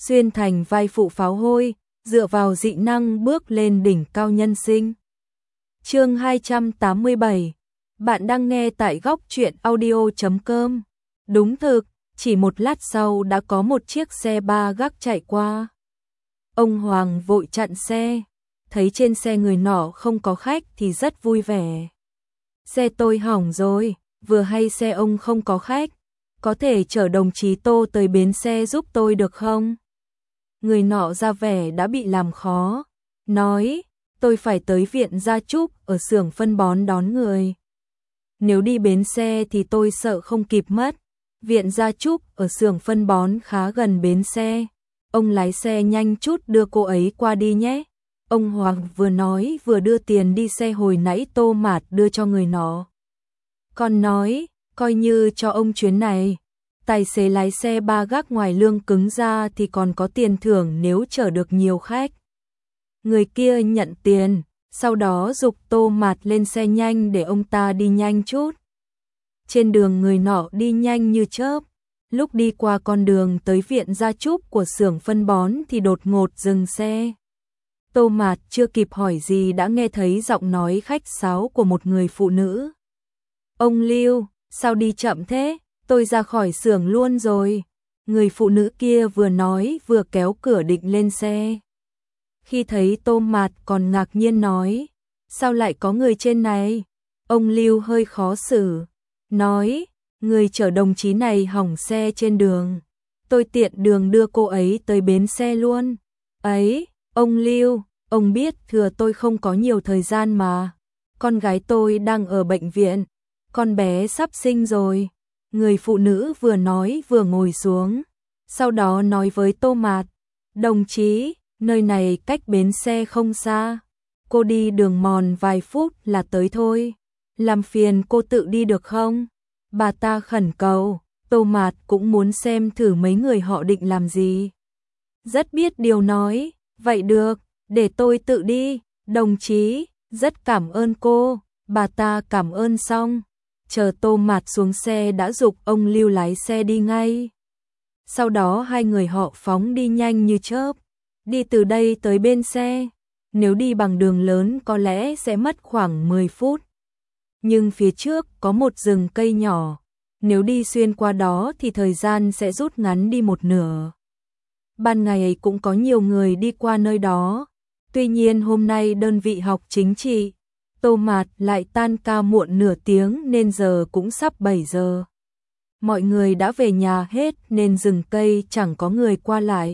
xuyên thành vai phụ pháo hôi, dựa vào dị năng bước lên đỉnh cao nhân sinh. Chương 287. Bạn đang nghe tại góc truyện audio.com. Đúng thực, chỉ một lát sau đã có một chiếc xe ba gác chạy qua. Ông Hoàng vội chặn xe, thấy trên xe người nọ không có khách thì rất vui vẻ. Xe tôi hỏng rồi, vừa hay xe ông không có khách, có thể chở đồng chí Tô tới bến xe giúp tôi được không? Người nọ ra vẻ đã bị làm khó, nói, tôi phải tới viện Gia Trúc ở xưởng phân bón đón người. Nếu đi bến xe thì tôi sợ không kịp mất. Viện Gia Trúc ở xưởng phân bón khá gần bến xe. Ông lái xe nhanh chút đưa cô ấy qua đi nhé. Ông Hoàng vừa nói vừa đưa tiền đi xe hồi nãy Tô Mạt đưa cho người nọ. Còn nói, coi như cho ông chuyến này. Tài xế lái xe ba gác ngoài lương cứng ra thì còn có tiền thưởng nếu chở được nhiều khách. Người kia nhận tiền, sau đó giục Tô Mạt lên xe nhanh để ông ta đi nhanh chút. Trên đường người nọ đi nhanh như chớp. Lúc đi qua con đường tới viện Gia Trúc của xưởng phân bón thì đột ngột dừng xe. Tô Mạt chưa kịp hỏi gì đã nghe thấy giọng nói khách sáo của một người phụ nữ. Ông Lưu, sao đi chậm thế? Tôi ra khỏi xưởng luôn rồi. Người phụ nữ kia vừa nói vừa kéo cửa định lên xe. Khi thấy Tô Mạt còn ngạc nhiên nói, sao lại có người trên này? Ông Lưu hơi khó xử, nói, người chở đồng chí này hỏng xe trên đường. Tôi tiện đường đưa cô ấy tới bến xe luôn. Ấy, ông Lưu, ông biết thừa tôi không có nhiều thời gian mà. Con gái tôi đang ở bệnh viện, con bé sắp sinh rồi. Người phụ nữ vừa nói vừa ngồi xuống, sau đó nói với Tô Mạt, đồng chí, nơi này cách bến xe không xa, cô đi đường mòn vài phút là tới thôi, làm phiền cô tự đi được không? Bà ta khẩn cầu. Tô Mạt cũng muốn xem thử mấy người họ định làm gì. Rất biết điều nói, vậy được, để tôi tự đi, đồng chí, rất cảm ơn cô. Bà ta cảm ơn xong, chờ Tô Mạt xuống xe đã giục ông Lưu lái xe đi ngay. Sau đó hai người họ phóng đi nhanh như chớp, đi từ đây tới bên xe. Nếu đi bằng đường lớn có lẽ sẽ mất khoảng 10 phút. Nhưng phía trước có một rừng cây nhỏ, nếu đi xuyên qua đó thì thời gian sẽ rút ngắn đi một nửa. Ban ngày cũng có nhiều người đi qua nơi đó, tuy nhiên hôm nay đơn vị học chính trị, Tô Mạt lại tan ca muộn nửa tiếng nên giờ cũng sắp 7 giờ. Mọi người đã về nhà hết nên rừng cây chẳng có người qua lại.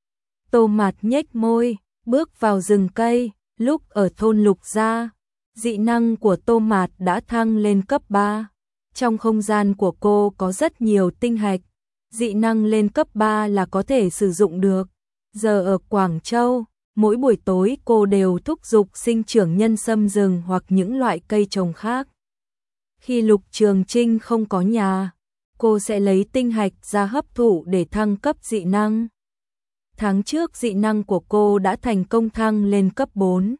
Tô Mạt nhếch môi, bước vào rừng cây, lúc ở thôn Lục Gia, dị năng của Tô Mạt đã thăng lên cấp 3. Trong không gian của cô có rất nhiều tinh hạch, dị năng lên cấp 3 là có thể sử dụng được. Giờ ở Quảng Châu, mỗi buổi tối cô đều thúc giục sinh trưởng nhân sâm rừng hoặc những loại cây trồng khác. Khi Lục Trường Trinh không có nhà, cô sẽ lấy tinh hạch ra hấp thụ để thăng cấp dị năng. Tháng trước dị năng của cô đã thành công thăng lên cấp 4.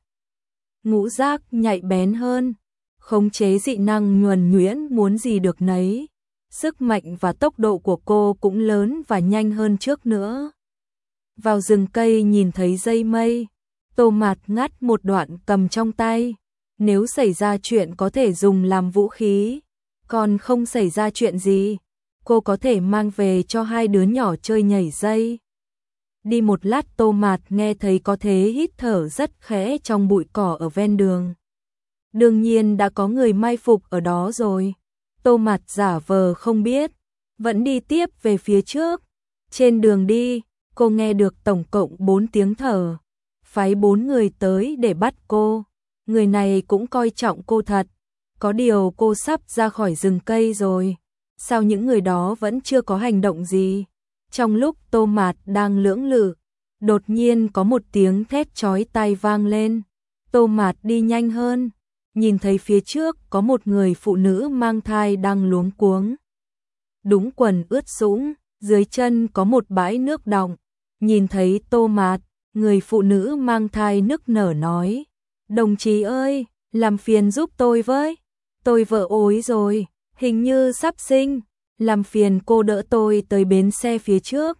Ngũ giác nhạy bén hơn, khống chế dị năng nhuần nhuyễn muốn gì được nấy. Sức mạnh và tốc độ của cô cũng lớn và nhanh hơn trước nữa. Vào rừng cây nhìn thấy dây mây, Tô Mạt ngắt một đoạn cầm trong tay. Nếu xảy ra chuyện có thể dùng làm vũ khí, còn không xảy ra chuyện gì, cô có thể mang về cho hai đứa nhỏ chơi nhảy dây. Đi một lát Tô Mạt nghe thấy có thế hít thở rất khẽ trong bụi cỏ ở ven đường. Đương nhiên đã có người mai phục ở đó rồi. Tô Mạt giả vờ không biết, vẫn đi tiếp về phía trước. Trên đường đi, cô nghe được tổng cộng 4 tiếng thở. Phái 4 người tới để bắt cô. Người này cũng coi trọng cô thật. Có điều cô sắp ra khỏi rừng cây rồi. Sao những người đó vẫn chưa có hành động gì? Trong lúc Tô Mạt đang lưỡng lự, đột nhiên có một tiếng thét chói tai vang lên. Tô Mạt đi nhanh hơn, nhìn thấy phía trước có một người phụ nữ mang thai đang luống cuống. Đúng quần ướt sũng, dưới chân có một bãi nước đọng. Nhìn thấy Tô Mạt, người phụ nữ mang thai nức nở nói, đồng chí ơi, làm phiền giúp tôi với. Tôi vợ ối rồi, hình như sắp sinh. Làm phiền cô đỡ tôi tới bến xe phía trước.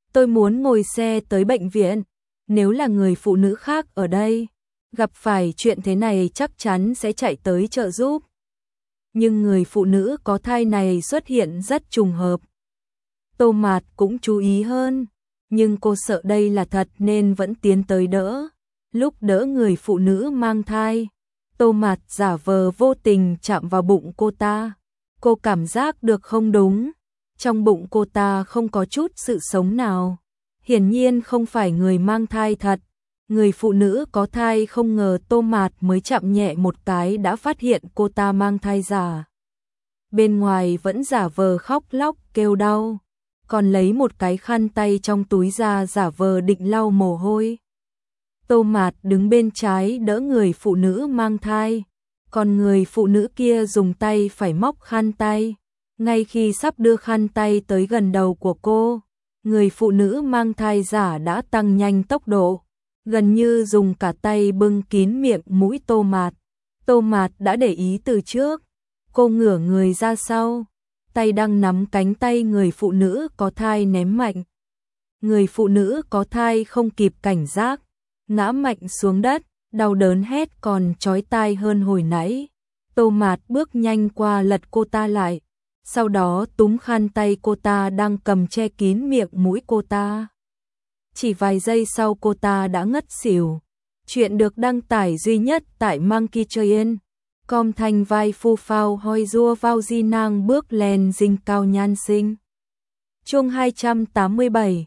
Tôi muốn ngồi xe tới bệnh viện. Nếu là người phụ nữ khác ở đây, gặp phải chuyện thế này chắc chắn sẽ chạy tới trợ giúp. Nhưng người phụ nữ có thai này xuất hiện rất trùng hợp. Tô Mạt cũng chú ý hơn, nhưng cô sợ đây là thật nên vẫn tiến tới đỡ. Lúc đỡ người phụ nữ mang thai, Tô Mạt giả vờ vô tình chạm vào bụng cô ta. Cô cảm giác được không đúng, trong bụng cô ta không có chút sự sống nào. Hiển nhiên không phải người mang thai thật. Người phụ nữ có thai không ngờ Tô Mạt mới chạm nhẹ một cái đã phát hiện cô ta mang thai giả. Bên ngoài vẫn giả vờ khóc lóc kêu đau, còn lấy một cái khăn tay trong túi ra giả vờ định lau mồ hôi. Tô Mạt đứng bên trái đỡ người phụ nữ mang thai, còn người phụ nữ kia dùng tay phải móc khăn tay. Ngay khi sắp đưa khăn tay tới gần đầu của cô, người phụ nữ mang thai giả đã tăng nhanh tốc độ, gần như dùng cả tay bưng kín miệng mũi Tô Mạt. Tô Mạt đã để ý từ trước, cô ngửa người ra sau, tay đang nắm cánh tay người phụ nữ có thai ném mạnh. Người phụ nữ có thai không kịp cảnh giác, ngã mạnh xuống đất, đau đớn hét còn chói tai hơn hồi nãy. Tô Mạt bước nhanh qua lật cô ta lại, sau đó túm khăn tay cô ta đang cầm che kín miệng mũi cô ta. Chỉ vài giây sau cô ta đã ngất xỉu. Chuyện được đăng tải duy nhất tại Monkey Train. Com thành vai phu phao hoi rua vào di nang bước lên dinh cao nhan sinh. Chương 287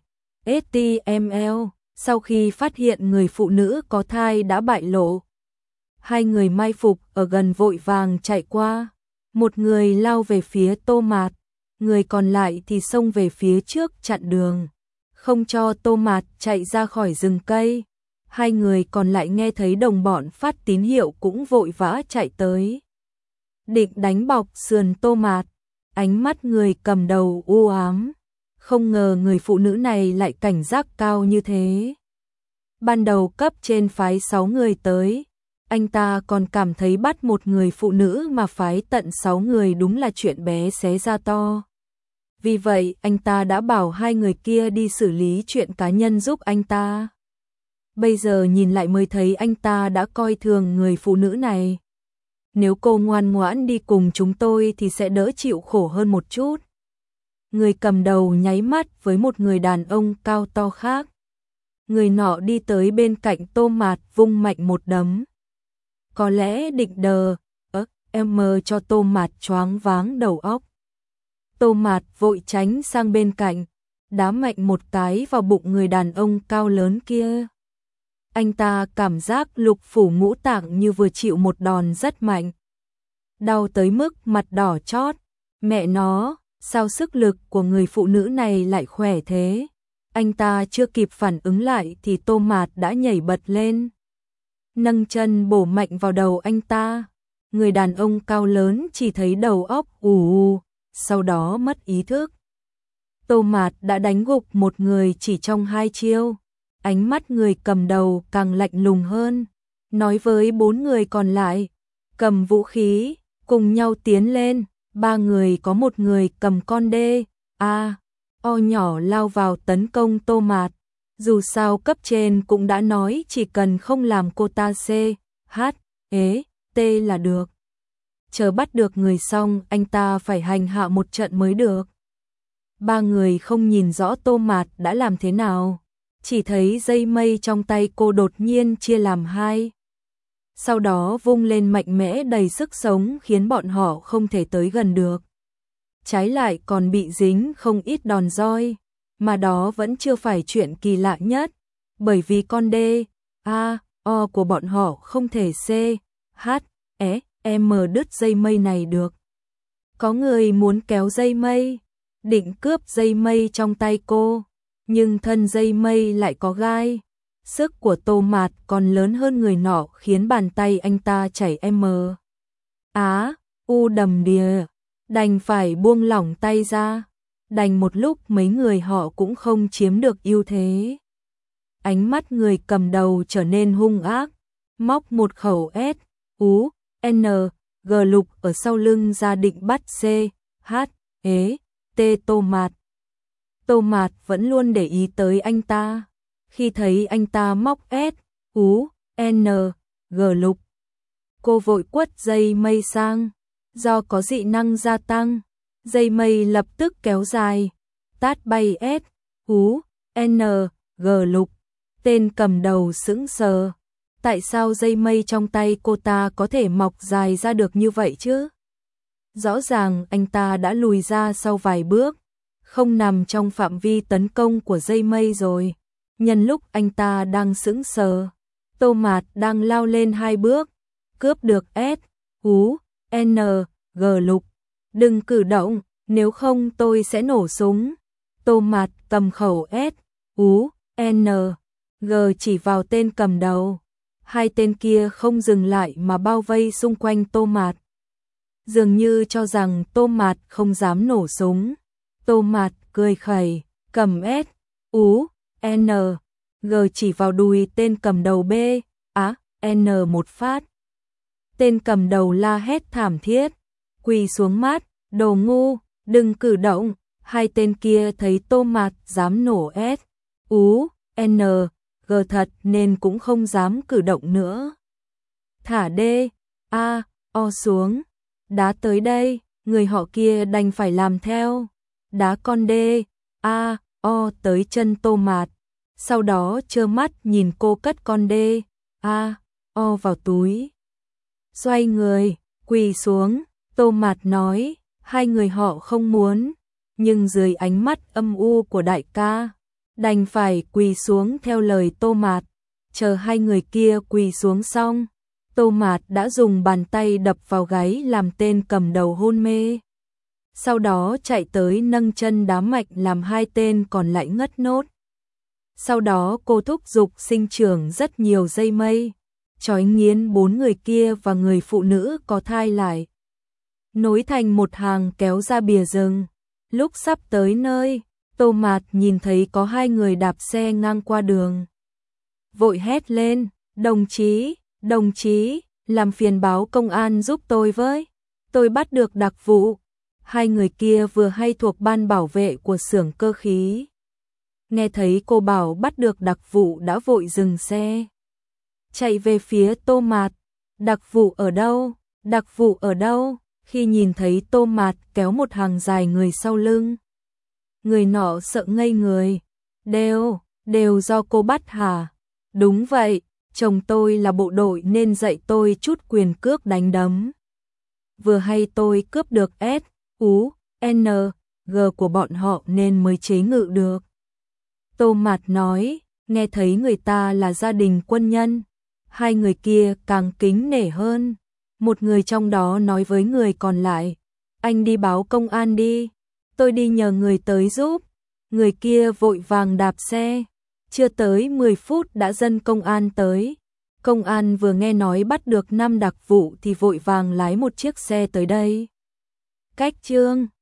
HTML. Sau khi phát hiện người phụ nữ có thai đã bại lộ, hai người mai phục ở gần vội vàng chạy qua. Một người lao về phía Tô Mạt, người còn lại thì xông về phía trước chặn đường, không cho Tô Mạt chạy ra khỏi rừng cây. Hai người còn lại nghe thấy đồng bọn phát tín hiệu cũng vội vã chạy tới, định đánh bọc sườn Tô Mạt. Ánh mắt người cầm đầu u ám, không ngờ người phụ nữ này lại cảnh giác cao như thế. Ban đầu cấp trên phái 6 người tới, anh ta còn cảm thấy bắt một người phụ nữ mà phái tận 6 người đúng là chuyện bé xé ra to. Vì vậy anh ta đã bảo hai người kia đi xử lý chuyện cá nhân giúp anh ta. Bây giờ nhìn lại mới thấy anh ta đã coi thường người phụ nữ này. Nếu cô ngoan ngoãn đi cùng chúng tôi thì sẽ đỡ chịu khổ hơn một chút. Người cầm đầu nháy mắt với một người đàn ông cao to khác. Người nọ đi tới bên cạnh Tô Mạt vung mạnh một đấm. Có lẽ định đờ, em cho Tô Mạt choáng váng đầu óc. Tô Mạt vội tránh sang bên cạnh, đá mạnh một cái vào bụng người đàn ông cao lớn kia. Anh ta cảm giác lục phủ ngũ tạng như vừa chịu một đòn rất mạnh. Đau tới mức mặt đỏ chót. Mẹ nó, sao sức lực của người phụ nữ này lại khỏe thế? Anh ta chưa kịp phản ứng lại thì Tô Mạt đã nhảy bật lên, nâng chân bổ mạnh vào đầu anh ta. Người đàn ông cao lớn chỉ thấy đầu óc ù, sau đó mất ý thức. Tô Mạt đã đánh gục một người chỉ trong 2 chiêu. Ánh mắt người cầm đầu càng lạnh lùng hơn, nói với 4 người còn lại, cầm vũ khí, cùng nhau tiến lên. 3 người có một người cầm con đê, o nhỏ lao vào tấn công Tô Mạt. Dù sao cấp trên cũng đã nói chỉ cần không làm cô ta T là được. Chờ bắt được người xong anh ta phải hành hạ một trận mới được. 3 người không nhìn rõ Tô Mạt đã làm thế nào, chỉ thấy dây mây trong tay cô đột nhiên chia làm 2. Sau đó vung lên mạnh mẽ đầy sức sống khiến bọn họ không thể tới gần được. Trái lại còn bị dính không ít đòn roi, mà đó vẫn chưa phải chuyện kỳ lạ nhất, bởi vì con o của bọn họ không thể đứt dây mây này được. Có người muốn kéo dây mây, định cướp dây mây trong tay cô, nhưng thân dây mây lại có gai. Sức của Tô Mạt còn lớn hơn người nọ khiến bàn tay anh ta chảy đầm đìa, đành phải buông lỏng tay ra. Đành một lúc mấy người họ cũng không chiếm được ưu thế. Ánh mắt người cầm đầu trở nên hung ác, móc một khẩu G lục ở sau lưng ra định bắt Tô Mạt. Tô Mạt vẫn luôn để ý tới anh ta. Khi thấy anh ta móc S, U, N, G lục, cô vội quất dây mây sang. Do có dị năng gia tăng, dây mây lập tức kéo dài, tát bay S, U, N, G lục. Tên cầm đầu sững sờ. Tại sao dây mây trong tay cô ta có thể mọc dài ra được như vậy chứ? Rõ ràng anh ta đã lùi ra sau vài bước, không nằm trong phạm vi tấn công của dây mây rồi. Nhân lúc anh ta đang sững sờ, Tô Mạt đang lao lên 2 bước, cướp được S, U, N, G lục. Đừng cử động, nếu không tôi sẽ nổ súng. Tô Mạt cầm khẩu S, U, N, G chỉ vào tên cầm đầu. Hai tên kia không dừng lại mà bao vây xung quanh Tô Mạt. Dường như cho rằng Tô Mạt không dám nổ súng. Tô Mạt cười khẩy, cầm S, U, N, G chỉ vào đùi tên cầm đầu B, N một phát. Tên cầm đầu la hét thảm thiết, quỳ xuống mát, đồ ngu, đừng cử động. Hai tên kia thấy Tô Mạt dám nổ S, U, N, G thật nên cũng không dám cử động nữa. Thả D, A, O xuống, đá tới đây, người họ kia đành phải làm theo. Đá con D, A, O tới chân Tô Mạt, sau đó trơ mắt nhìn cô cất con D, A, O vào túi. Xoay người, quỳ xuống, Tô Mạt nói, hai người họ không muốn, nhưng dưới ánh mắt âm u của đại ca, đành phải quỳ xuống theo lời Tô Mạt. Chờ hai người kia quỳ xuống xong, Tô Mạt đã dùng bàn tay đập vào gáy làm tên cầm đầu hôn mê. Sau đó chạy tới nâng chân đá mạnh làm hai tên còn lại ngất nốt. Sau đó cô thúc giục sinh trưởng rất nhiều dây mây, trói nghiến 4 người kia và người phụ nữ có thai lại, nối thành một hàng kéo ra bìa rừng. Lúc sắp tới nơi, Tô Mạt nhìn thấy có 2 người đạp xe ngang qua đường. Vội hét lên, đồng chí, làm phiền báo công an giúp tôi với, tôi bắt được đặc vụ. 2 người kia vừa hay thuộc ban bảo vệ của xưởng cơ khí. Nghe thấy cô bảo bắt được đặc vụ đã vội dừng xe, chạy về phía Tô Mạt. Đặc vụ ở đâu? Đặc vụ ở đâu? Khi nhìn thấy Tô Mạt kéo một hàng dài người sau lưng, người nọ sợ ngây người. Đều do cô bắt hả? Đúng vậy, chồng tôi là bộ đội nên dạy tôi chút quyền cước đánh đấm. Vừa hay tôi cướp được S, U, N, G của bọn họ nên mới chế ngự được. Tô Mạt nói, nghe thấy người ta là gia đình quân nhân, 2 người kia càng kính nể hơn. Một người trong đó nói với người còn lại, anh đi báo công an đi, tôi đi nhờ người tới giúp. Người kia vội vàng đạp xe, chưa tới 10 phút đã dân công an tới. Công an vừa nghe nói bắt được 5 đặc vụ thì vội vàng lái một chiếc xe tới đây. Cách chương